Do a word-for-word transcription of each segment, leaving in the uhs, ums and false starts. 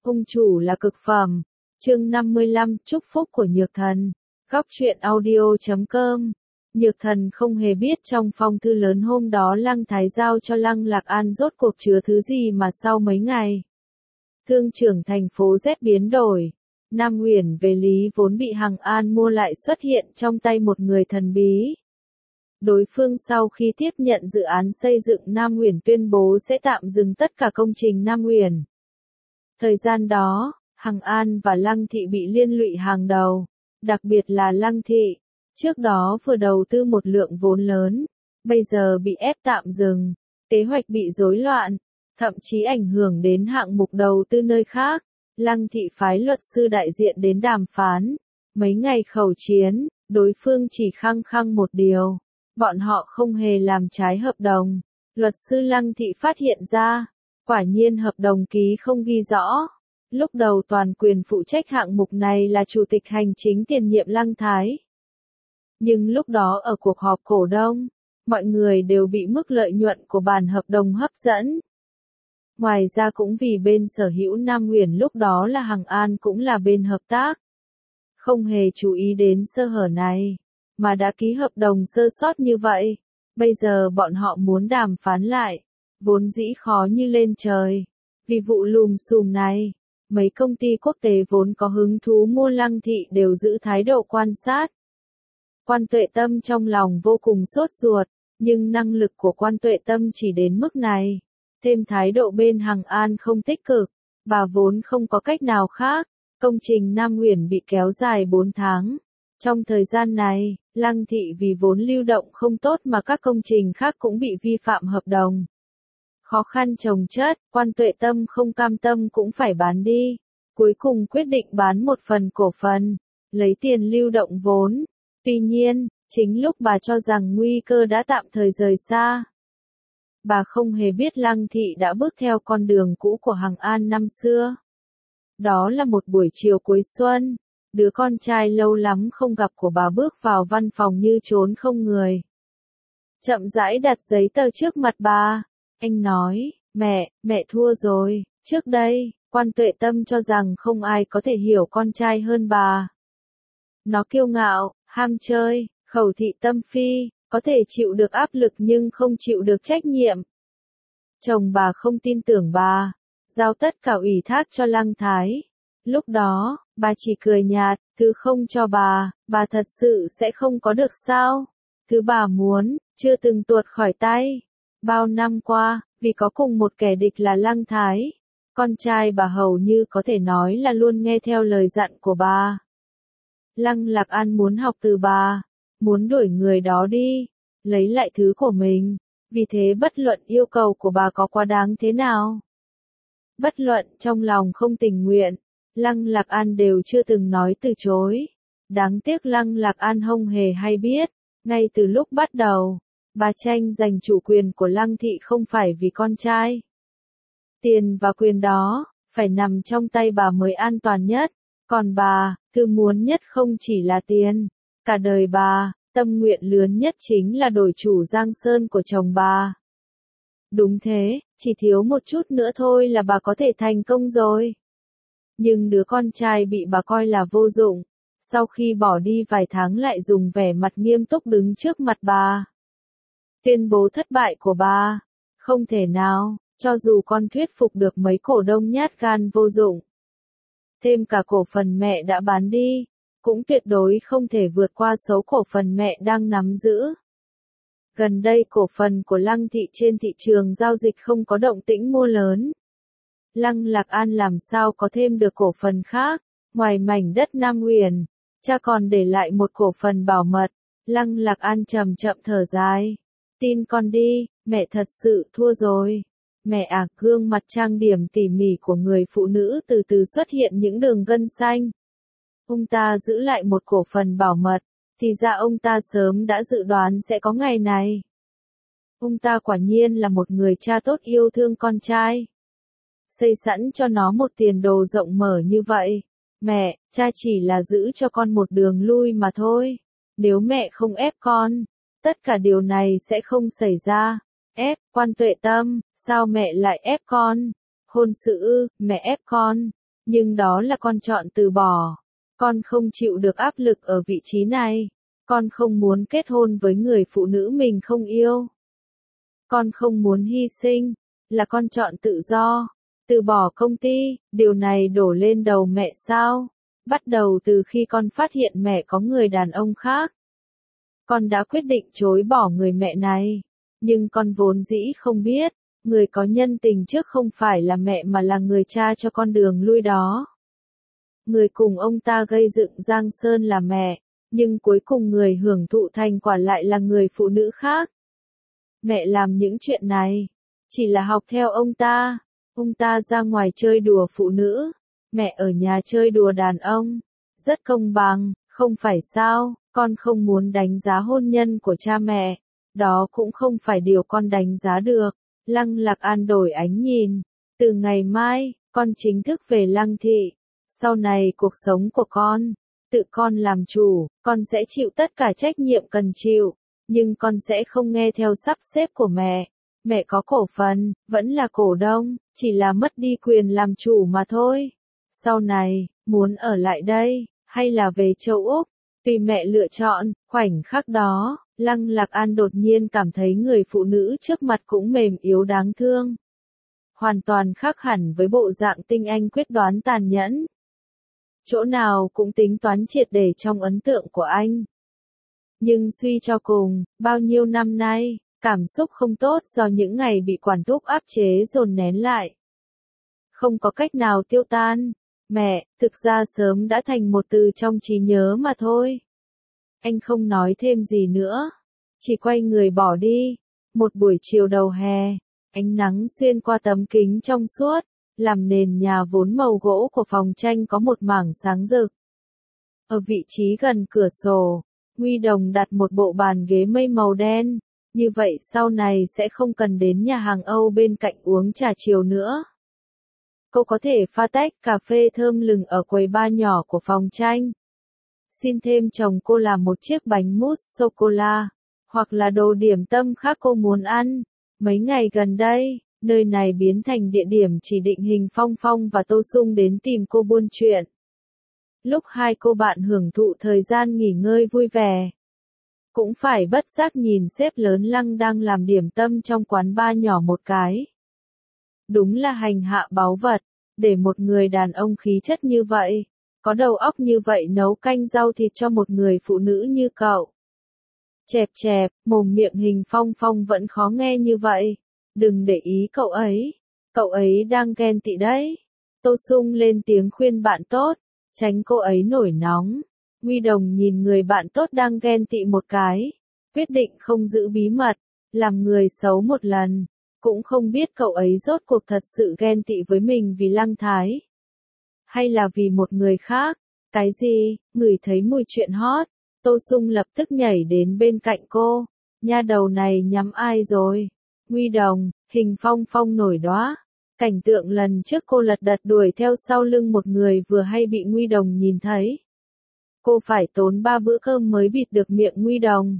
Ung chủ là cực phẩm. Chương năm mươi lăm, chúc phúc của Nhược Thần. Góc truyện audio chấm com. Nhược Thần không hề biết trong phong thư lớn hôm đó Lăng Thái giao cho Lăng Lạc An rốt cuộc chứa thứ gì mà sau mấy ngày. Thương trưởng thành phố Z biến đổi. Nam Uyển về lý vốn bị Hằng An mua lại xuất hiện trong tay một người thần bí. Đối phương sau khi tiếp nhận dự án xây dựng Nam Uyển tuyên bố sẽ tạm dừng tất cả công trình Nam Uyển. Thời gian đó, Hằng An và Lăng Thị bị liên lụy hàng đầu, đặc biệt là Lăng Thị. Trước đó vừa đầu tư một lượng vốn lớn, bây giờ bị ép tạm dừng, kế hoạch bị rối loạn, thậm chí ảnh hưởng đến hạng mục đầu tư nơi khác. Lăng Thị phái luật sư đại diện đến đàm phán. Mấy ngày khẩu chiến, đối phương chỉ khăng khăng một điều, bọn họ không hề làm trái hợp đồng. Luật sư Lăng Thị phát hiện ra, quả nhiên hợp đồng ký không ghi rõ. Lúc đầu toàn quyền phụ trách hạng mục này là Chủ tịch Hành chính tiền nhiệm Lăng Thái. Nhưng lúc đó ở cuộc họp cổ đông, mọi người đều bị mức lợi nhuận của bản hợp đồng hấp dẫn. Ngoài ra cũng vì bên sở hữu Nam Uyển lúc đó là Hằng An cũng là bên hợp tác. Không hề chú ý đến sơ hở này, mà đã ký hợp đồng sơ sót như vậy. Bây giờ bọn họ muốn đàm phán lại, vốn dĩ khó như lên trời. Vì vụ lùm xùm này, mấy công ty quốc tế vốn có hứng thú mua Lăng Thị đều giữ thái độ quan sát. Quan Tuệ Tâm trong lòng vô cùng sốt ruột, nhưng năng lực của Quan Tuệ Tâm chỉ đến mức này. Thêm thái độ bên Hằng An không tích cực, bà vốn không có cách nào khác. Công trình Nam Uyển bị kéo dài bốn tháng. Trong thời gian này, Lăng Thị vì vốn lưu động không tốt mà các công trình khác cũng bị vi phạm hợp đồng. Khó khăn chồng chất, Quan Tuệ Tâm không cam tâm cũng phải bán đi. Cuối cùng quyết định bán một phần cổ phần, lấy tiền lưu động vốn. Tuy nhiên, chính lúc bà cho rằng nguy cơ đã tạm thời rời xa, bà không hề biết Lăng Thị đã bước theo con đường cũ của Hằng An năm xưa. Đó là một buổi chiều cuối xuân, đứa con trai lâu lắm không gặp của bà bước vào văn phòng như trốn không người. Chậm rãi đặt giấy tờ trước mặt bà. Anh nói, mẹ, mẹ thua rồi. Trước đây, Quan Tuệ Tâm cho rằng không ai có thể hiểu con trai hơn bà. Nó kiêu ngạo, ham chơi, khẩu thị tâm phi, có thể chịu được áp lực nhưng không chịu được trách nhiệm. Chồng bà không tin tưởng bà, giao tất cả ủy thác cho Lăng Thái. Lúc đó, bà chỉ cười nhạt, thứ không cho bà, bà thật sự sẽ không có được sao? Thứ bà muốn, chưa từng tuột khỏi tay. Bao năm qua, vì có cùng một kẻ địch là Lăng Thái, con trai bà hầu như có thể nói là luôn nghe theo lời dặn của bà. Lăng Lạc An muốn học từ bà, muốn đuổi người đó đi, lấy lại thứ của mình. Vì thế bất luận yêu cầu của bà có quá đáng thế nào, bất luận trong lòng không tình nguyện, Lăng Lạc An đều chưa từng nói từ chối. Đáng tiếc Lăng Lạc An không hề hay biết, ngay từ lúc bắt đầu, bà tranh giành chủ quyền của Lăng Thị không phải vì con trai. Tiền và quyền đó, phải nằm trong tay bà mới an toàn nhất. Còn bà, thứ muốn nhất không chỉ là tiền. Cả đời bà, tâm nguyện lớn nhất chính là đổi chủ Giang Sơn của chồng bà. Đúng thế, chỉ thiếu một chút nữa thôi là bà có thể thành công rồi. Nhưng đứa con trai bị bà coi là vô dụng, sau khi bỏ đi vài tháng lại dùng vẻ mặt nghiêm túc đứng trước mặt bà. Tuyên bố thất bại của bà. Không thể nào, cho dù con thuyết phục được mấy cổ đông nhát gan vô dụng. Thêm cả cổ phần mẹ đã bán đi, cũng tuyệt đối không thể vượt qua số cổ phần mẹ đang nắm giữ. Gần đây cổ phần của Lăng Thị trên thị trường giao dịch không có động tĩnh mua lớn. Lăng Lạc An làm sao có thêm được cổ phần khác, ngoài mảnh đất Nam Uyển, cha còn để lại một cổ phần bảo mật. Lăng Lạc An chậm chậm thở dài. Tin con đi, mẹ thật sự thua rồi. Mẹ à, gương mặt trang điểm tỉ mỉ của người phụ nữ từ từ xuất hiện những đường gân xanh. Ông ta giữ lại một cổ phần bảo mật, thì ra ông ta sớm đã dự đoán sẽ có ngày này. Ông ta quả nhiên là một người cha tốt yêu thương con trai. Xây sẵn cho nó một tiền đồ rộng mở như vậy. Mẹ, cha chỉ là giữ cho con một đường lui mà thôi. Nếu mẹ không ép con, tất cả điều này sẽ không xảy ra. Ép, Quan Tuệ Tâm, sao mẹ lại ép con? Hôn sự ư, mẹ ép con. Nhưng đó là con chọn từ bỏ. Con không chịu được áp lực ở vị trí này. Con không muốn kết hôn với người phụ nữ mình không yêu. Con không muốn hy sinh, là con chọn tự do. Từ bỏ công ty, điều này đổ lên đầu mẹ sao? Bắt đầu từ khi con phát hiện mẹ có người đàn ông khác. Con đã quyết định chối bỏ người mẹ này. Nhưng con vốn dĩ không biết, người có nhân tình trước không phải là mẹ mà là người cha cho con đường lui đó. Người cùng ông ta gây dựng Giang Sơn là mẹ, nhưng cuối cùng người hưởng thụ thành quả lại là người phụ nữ khác. Mẹ làm những chuyện này, chỉ là học theo ông ta. Ông ta ra ngoài chơi đùa phụ nữ, mẹ ở nhà chơi đùa đàn ông. Rất công bằng, không phải sao? Con không muốn đánh giá hôn nhân của cha mẹ. Đó cũng không phải điều con đánh giá được. Lăng Lạc An đổi ánh nhìn. Từ ngày mai, con chính thức về Lăng Thị. Sau này cuộc sống của con, tự con làm chủ, con sẽ chịu tất cả trách nhiệm cần chịu. Nhưng con sẽ không nghe theo sắp xếp của mẹ. Mẹ có cổ phần, vẫn là cổ đông, chỉ là mất đi quyền làm chủ mà thôi. Sau này, muốn ở lại đây, hay là về châu Úc, tùy mẹ lựa chọn. Khoảnh khắc đó, Lăng Lạc An đột nhiên cảm thấy người phụ nữ trước mặt cũng mềm yếu đáng thương. Hoàn toàn khác hẳn với bộ dạng tinh anh quyết đoán tàn nhẫn. Chỗ nào cũng tính toán triệt để trong ấn tượng của anh. Nhưng suy cho cùng, bao nhiêu năm nay, cảm xúc không tốt do những ngày bị quản thúc áp chế dồn nén lại. Không có cách nào tiêu tan. Mẹ, thực ra sớm đã thành một từ trong trí nhớ mà thôi. Anh không nói thêm gì nữa. Chỉ quay người bỏ đi. Một buổi chiều đầu hè, ánh nắng xuyên qua tấm kính trong suốt, làm nền nhà vốn màu gỗ của phòng tranh có một mảng sáng rực. Ở vị trí gần cửa sổ, Nguy Đồng đặt một bộ bàn ghế mây màu đen. Như vậy sau này sẽ không cần đến nhà hàng Âu bên cạnh uống trà chiều nữa. Cô có thể pha tách cà phê thơm lừng ở quầy bar nhỏ của phòng tranh. Xin thêm chồng cô làm một chiếc bánh mousse sô-cô-la, hoặc là đồ điểm tâm khác cô muốn ăn. Mấy ngày gần đây, nơi này biến thành địa điểm chỉ định hình Phong Phong và Tô Sung đến tìm cô buôn chuyện. Lúc hai cô bạn hưởng thụ thời gian nghỉ ngơi vui vẻ, cũng phải bất giác nhìn sếp lớn Lăng đang làm điểm tâm trong quán bar nhỏ một cái. Đúng là hành hạ báu vật, để một người đàn ông khí chất như vậy, có đầu óc như vậy nấu canh rau thịt cho một người phụ nữ như cậu. Chẹp chẹp, mồm miệng hình Phong Phong vẫn khó nghe như vậy. Đừng để ý cậu ấy, cậu ấy đang ghen tị đấy. Tô Sung lên tiếng khuyên bạn tốt, tránh cô ấy nổi nóng. Nguy Đồng nhìn người bạn tốt đang ghen tị một cái, quyết định không giữ bí mật, làm người xấu một lần. Cũng không biết cậu ấy rốt cuộc thật sự ghen tị với mình vì Lăng Thái, hay là vì một người khác. Cái gì? Ngửi thấy mùi chuyện hot. Tô Sung lập tức nhảy đến bên cạnh cô. Nha đầu này nhắm ai rồi? Nguy Đồng, hình Phong Phong nổi đóa. Cảnh tượng lần trước cô lật đật đuổi theo sau lưng một người vừa hay bị Nguy Đồng nhìn thấy. Cô phải tốn ba bữa cơm mới bịt được miệng Nguy Đồng.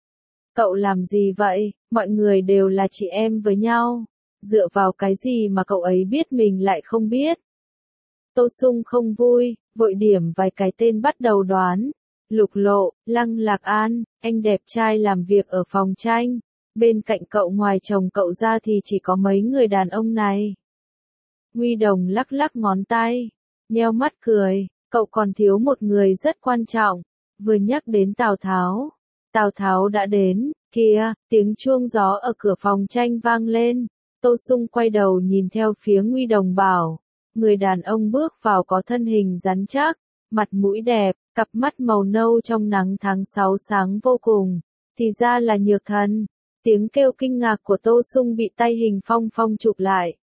Cậu làm gì vậy? Mọi người đều là chị em với nhau. Dựa vào cái gì mà cậu ấy biết mình lại không biết? Tô Sung không vui, vội điểm vài cái tên bắt đầu đoán. Lục Lộ, Lăng Lạc An, anh đẹp trai làm việc ở phòng tranh. Bên cạnh cậu ngoài chồng cậu ra thì chỉ có mấy người đàn ông này. Nguy Đồng lắc lắc ngón tay, nheo mắt cười, cậu còn thiếu một người rất quan trọng. Vừa nhắc đến Tào Tháo. Tào Tháo đã đến, kìa, tiếng chuông gió ở cửa phòng tranh vang lên. Tô Sung quay đầu nhìn theo phía Nguy Đồng bảo. Người đàn ông bước vào có thân hình rắn chắc, mặt mũi đẹp, cặp mắt màu nâu trong nắng tháng sáu sáng vô cùng. Thì ra là Nhược Thần. Tiếng kêu kinh ngạc của Tô Sung bị tay hình Phong Phong chụp lại.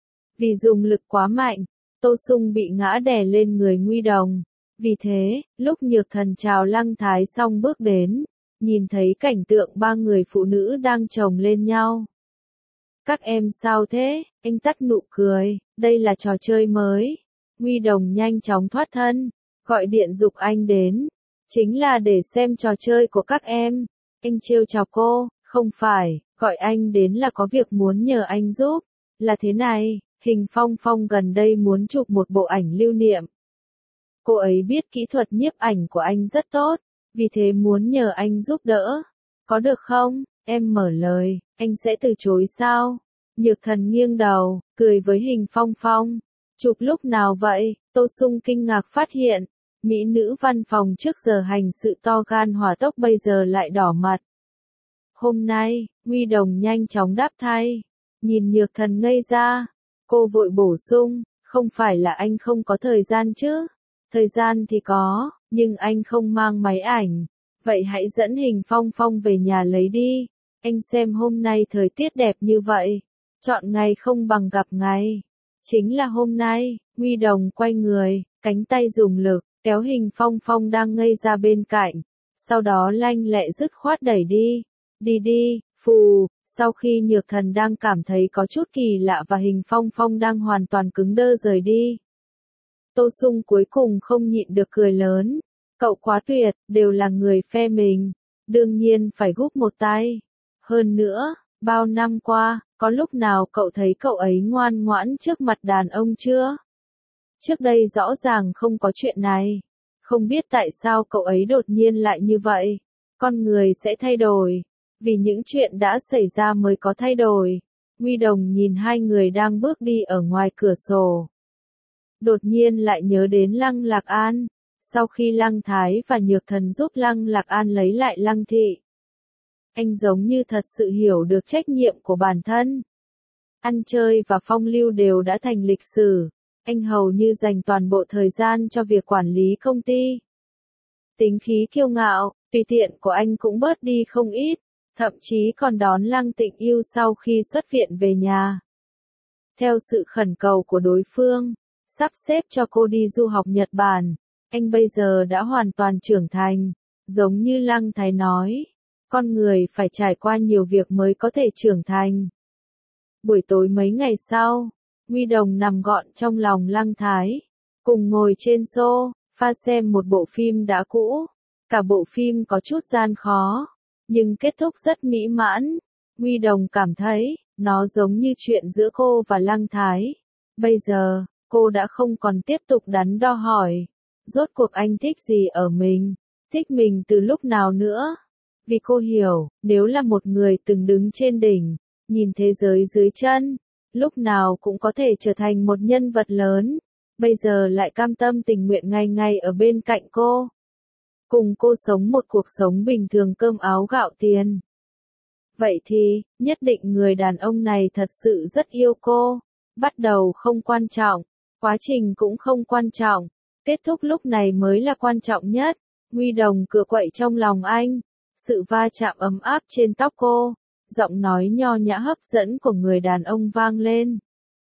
Vì dùng lực quá mạnh, Tô Sung bị ngã đè lên người Nguy Đồng. Vì thế, lúc Nhược Thần chào Lăng Thái xong bước đến, nhìn thấy cảnh tượng ba người phụ nữ đang chồng lên nhau. Các em sao thế? Anh tắt nụ cười, đây là trò chơi mới. Nguy Đồng nhanh chóng thoát thân, gọi điện giục anh đến. Chính là để xem trò chơi của các em. Anh trêu chọc cô, không phải, gọi anh đến là có việc muốn nhờ anh giúp. Là thế này, Hình Phong Phong gần đây muốn chụp một bộ ảnh lưu niệm. Cô ấy biết kỹ thuật nhiếp ảnh của anh rất tốt, vì thế muốn nhờ anh giúp đỡ. Có được không? Em mở lời, anh sẽ từ chối sao? Nhược Thần nghiêng đầu, cười với Hình Phong Phong. Chụp lúc nào vậy? Tô Sung kinh ngạc phát hiện, mỹ nữ văn phòng trước giờ hành sự to gan hỏa tốc bây giờ lại đỏ mặt. Hôm nay, Huy Đồng nhanh chóng đáp thay. Nhìn Nhược Thần ngây ra, cô vội bổ sung, không phải là anh không có thời gian chứ? Thời gian thì có, nhưng anh không mang máy ảnh. Vậy hãy dẫn Hình Phong Phong về nhà lấy đi. Anh xem hôm nay thời tiết đẹp như vậy. Chọn ngày không bằng gặp ngày. Chính là hôm nay. Huy Đồng quay người, cánh tay dùng lực, kéo Hình Phong Phong đang ngây ra bên cạnh. Sau đó lanh lẹ dứt khoát đẩy đi. Đi đi, phù. Sau khi Nhược Thần đang cảm thấy có chút kỳ lạ và Hình Phong Phong đang hoàn toàn cứng đơ rời đi. Tô Sung cuối cùng không nhịn được cười lớn. Cậu quá tuyệt, đều là người phe mình. Đương nhiên phải gúp một tay. Hơn nữa, bao năm qua, có lúc nào cậu thấy cậu ấy ngoan ngoãn trước mặt đàn ông chưa? Trước đây rõ ràng không có chuyện này. Không biết tại sao cậu ấy đột nhiên lại như vậy. Con người sẽ thay đổi. Vì những chuyện đã xảy ra mới có thay đổi. Huy Đồng nhìn hai người đang bước đi ở ngoài cửa sổ. Đột nhiên lại nhớ đến Lăng Lạc An. Sau khi Lăng Thái và Nhược Thần giúp Lăng Lạc An lấy lại Lăng Thị, anh giống như thật sự hiểu được trách nhiệm của bản thân. Ăn chơi và phong lưu đều đã thành lịch sử. Anh hầu như dành toàn bộ thời gian cho việc quản lý công ty. Tính khí kiêu ngạo, tùy tiện của anh cũng bớt đi không ít. Thậm chí còn đón Lăng Tịnh Yêu sau khi xuất viện về nhà. Theo sự khẩn cầu của đối phương, sắp xếp cho cô đi du học Nhật Bản. Anh bây giờ đã hoàn toàn trưởng thành. Giống như Lăng Thái nói, con người phải trải qua nhiều việc mới có thể trưởng thành. Buổi tối mấy ngày sau, Huy Đồng nằm gọn trong lòng Lăng Thái, cùng ngồi trên sofa xem một bộ phim đã cũ. Cả bộ phim có chút gian khó, nhưng kết thúc rất mỹ mãn. Huy Đồng cảm thấy, nó giống như chuyện giữa cô và Lăng Thái. Bây giờ, cô đã không còn tiếp tục đắn đo hỏi, rốt cuộc anh thích gì ở mình, thích mình từ lúc nào nữa. Vì cô hiểu, nếu là một người từng đứng trên đỉnh, nhìn thế giới dưới chân, lúc nào cũng có thể trở thành một nhân vật lớn, bây giờ lại cam tâm tình nguyện ngày ngày ở bên cạnh cô. Cùng cô sống một cuộc sống bình thường cơm áo gạo tiền. Vậy thì, nhất định người đàn ông này thật sự rất yêu cô. Bắt đầu không quan trọng, quá trình cũng không quan trọng, kết thúc lúc này mới là quan trọng nhất. Huy Đồng cựa quậy trong lòng anh, sự va chạm ấm áp trên tóc cô, giọng nói nho nhã hấp dẫn của người đàn ông vang lên.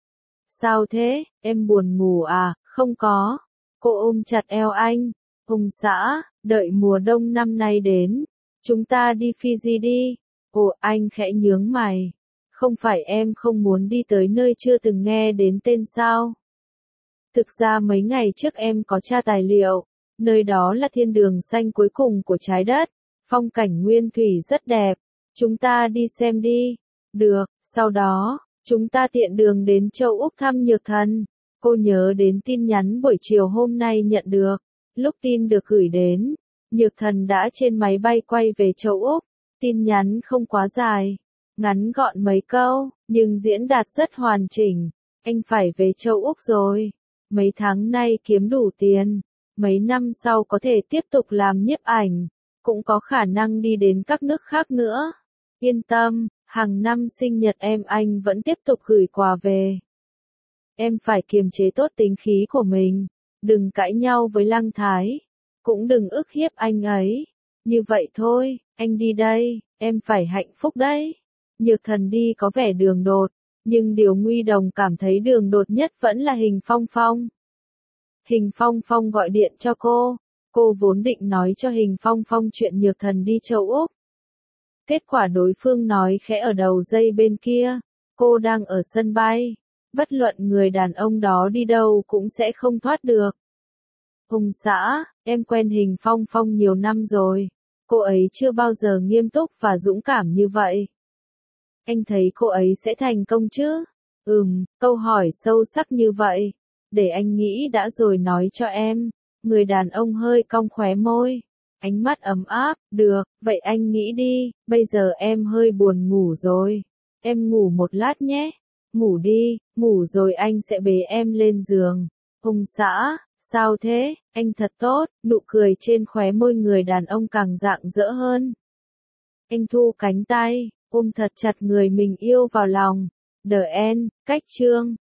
Sao thế, em buồn ngủ à? Không có. Cô ôm chặt eo anh. Hùng xã, đợi mùa đông năm nay đến, chúng ta đi Fiji đi. Ồ, anh khẽ nhướng mày. Không phải em không muốn đi tới nơi chưa từng nghe đến tên sao? Thực ra mấy ngày trước em có tra tài liệu, nơi đó là thiên đường xanh cuối cùng của trái đất, phong cảnh nguyên thủy rất đẹp, chúng ta đi xem đi. Được, sau đó, chúng ta tiện đường đến châu Úc thăm Nhược Thần. Cô nhớ đến tin nhắn buổi chiều hôm nay nhận được, lúc tin được gửi đến, Nhược Thần đã trên máy bay quay về châu Úc, tin nhắn không quá dài, ngắn gọn mấy câu, nhưng diễn đạt rất hoàn chỉnh. Anh phải về châu Úc rồi. Mấy tháng nay kiếm đủ tiền. Mấy năm sau có thể tiếp tục làm nhiếp ảnh. Cũng có khả năng đi đến các nước khác nữa. Yên tâm, hàng năm sinh nhật em anh vẫn tiếp tục gửi quà về. Em phải kiềm chế tốt tính khí của mình. Đừng cãi nhau với Lăng Thái. Cũng đừng ức hiếp anh ấy. Như vậy thôi, anh đi đây, em phải hạnh phúc đấy. Nhược Thần đi có vẻ đường đột, nhưng điều Huy Đồng cảm thấy đường đột nhất vẫn là Hình Phong Phong. Hình Phong Phong gọi điện cho cô, cô vốn định nói cho Hình Phong Phong chuyện Nhược Thần đi châu Úc. Kết quả đối phương nói khẽ ở đầu dây bên kia, cô đang ở sân bay, bất luận người đàn ông đó đi đâu cũng sẽ không thoát được. Hùng xã, em quen Hình Phong Phong nhiều năm rồi, cô ấy chưa bao giờ nghiêm túc và dũng cảm như vậy. Anh thấy cô ấy sẽ thành công chứ? Ừm, câu hỏi sâu sắc như vậy. Để anh nghĩ đã rồi nói cho em. Người đàn ông hơi cong khóe môi. Ánh mắt ấm áp, được, vậy anh nghĩ đi, bây giờ em hơi buồn ngủ rồi. Em ngủ một lát nhé. Ngủ đi, ngủ rồi anh sẽ bế em lên giường. Ông xã, sao thế, anh thật tốt, nụ cười trên khóe môi người đàn ông càng rạng rỡ hơn. Anh thu cánh tay, ôm thật chặt người mình yêu vào lòng. The end, cách chương.